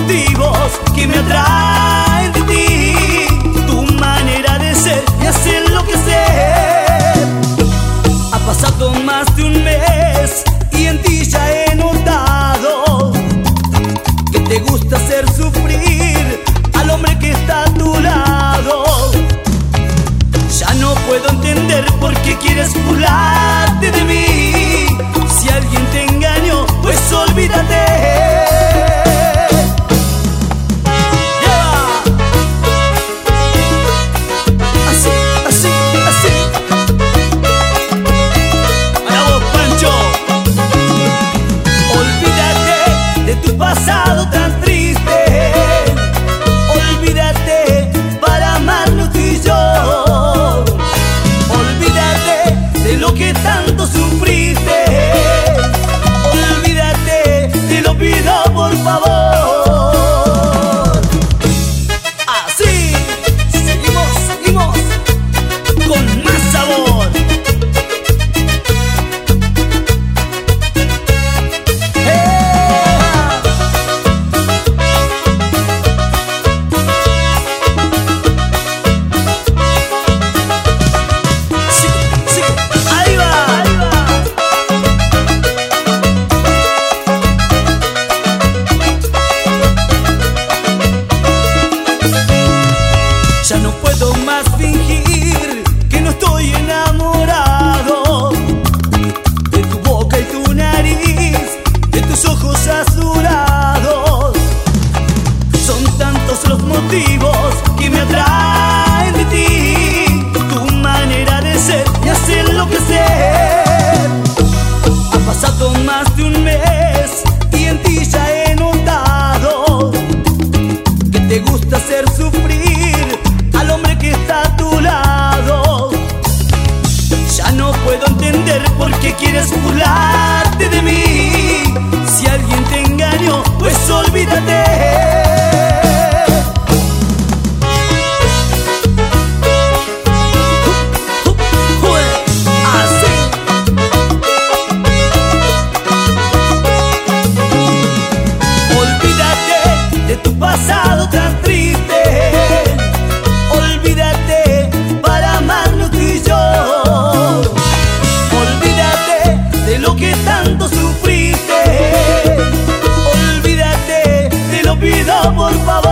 motivos que me atraen de ti. Tu manera de ser me hace enloquecer. Ha pasado más de un mes y en ti ya he notado que te gusta hacer sufrir al hombre que está a tu lado. Ya no puedo entender por qué quieres burlarte de mí. Si alguien te engañó, pues olvídate. Pasado tan triste, olvídate para amarnos tú y yo. Olvídate de lo que tanto sufriste. Olvídate, te lo pido por favor. Así, seguimos con más sabor. Ya no puedo más fingir que no estoy enamorado de tu boca y tu nariz, de tus ojos azulados. Son tantos los motivos que me atraen de ti. Tu manera de ser me hace enloquecer. Ha pasado más de un mes y en ti ya he notado que te gusta hacer sufrir al hombre que está a tu lado. Ya no puedo entender por qué quieres burlarte de mí. Si alguien te engañó, pues olvídate. Olvídate de tu pasado tan triste. Olvídate para amarnos tú y yo. Olvídate de lo que tanto sufriste. Olvídate, te lo pido por favor.